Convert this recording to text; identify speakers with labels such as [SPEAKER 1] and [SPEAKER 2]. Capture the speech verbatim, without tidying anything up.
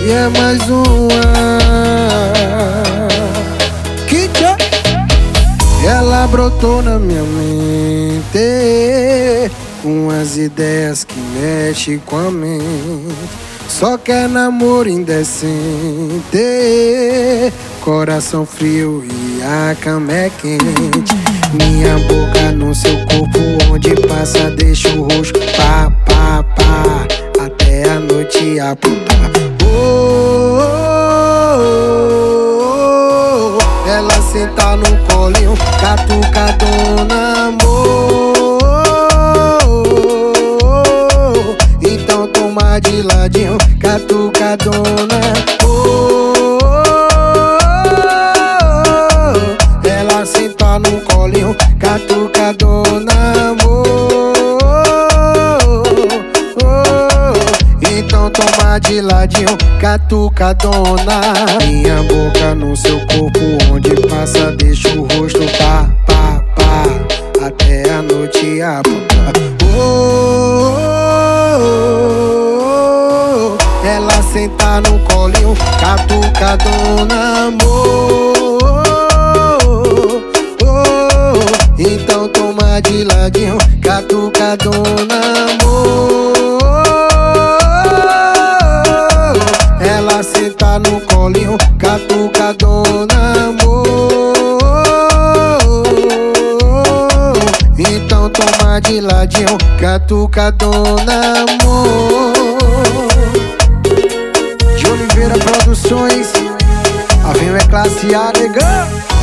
[SPEAKER 1] e é mais uma que tchau. Ela brotou na minha mente com as ideias que mexem com a mente. Só quer namoro indecente, coração frio e a cama é quente. Minha boca no seu corpo, onde passa deixa o rosto pá, pá, pá, até a noite apontar. Oh, oh, oh, oh. Ela senta no colinho, catucadona, amor. Então toma de ladinho, catucadona. Oh, oh, oh. Ela senta no colinho, catucadona, amor. Oh, então toma de ladinho, catucadona. Minha boca no seu corpo, onde passa deixa o rosto pá, pá, pá, até a noite apontar. Oh, oh, oh, oh. Ela senta no colinho, catucadona, amor. Oh, oh, então toma de ladinho, catucadona, amor. Ela senta no colinho, catucadona, amor. Então toma de ladinho, catucadona, amor. De Oliveira Produções, a Vinho é classe A, negão.